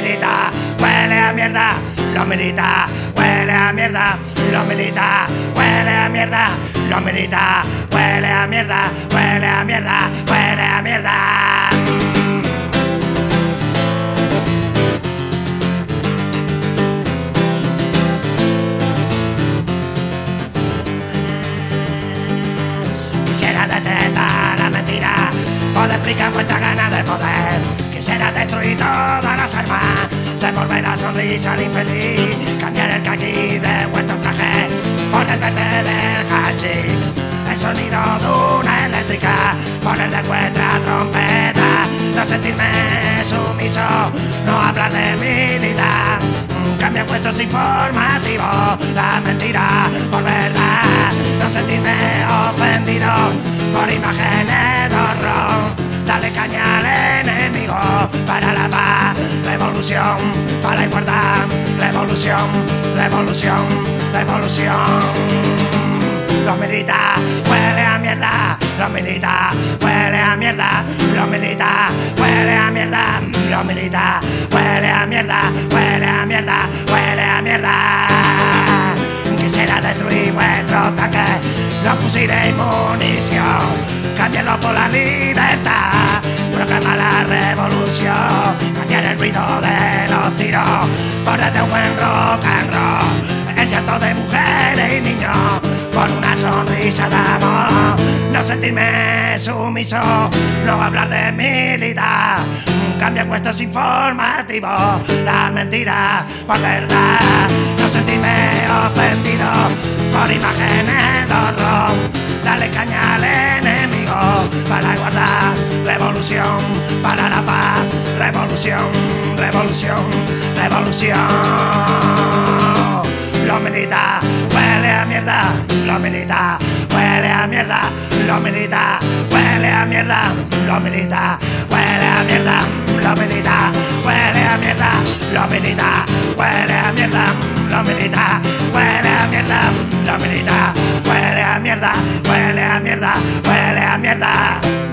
milita, huele a mierda, lo milita, huele a mierda, lo milita, huele a mierda, lo milita, huele a mierda, huele a mierda, huele a mierda. Quisiera detectar la mentira, poder explicar vuestra ganas de poder. Quisiera destruir todas las armas, devolver la sonrisa al infeliz, cambiar el caqui de vuestro traje por el verde del hachís, el sonido de una eléctrica, ponerle vuestra trompeta, no sentirme sumiso, no hablar de militar, cambiar puestos informativos, la mentira por verdad, no sentirme ofendido por imágenes de horror, darle caña al enemigo para la paz, revolución para la igualdad, revolución, revolución, revolución. Los milita, huele a mierda, los milita, huele a mierda, los milita, huele a mierda, los milita, huele a mierda, huele a mierda, huele a mierda. Quisiera destruir vuestros tanques, los fusiles y munición, cambiarlo por la libertad, proclamar la revolución, cambiar el ruido de los tiros, ponerte un buen rock and roll, el llanto de mujeres y niños, con una sonrisa de amor, no sentirme sumiso, no hablar de militar, cambiar puestos informativos, la mentira por verdad, no sentirme ofendido por imágenes de horror, darle caña al enemigo para guardar, revolución para la paz, revolución, revolución, revolución. Lo milita, huele a mierda, lo milita, huele a mierda, lo milita, huele a mierda, lo milita, huele a mierda, lo milita, huele a mierda, lo milita, huele a mierda, lo milita, huele a mierda, lo milita, huele a mierda, huele a mierda, huele a mierda.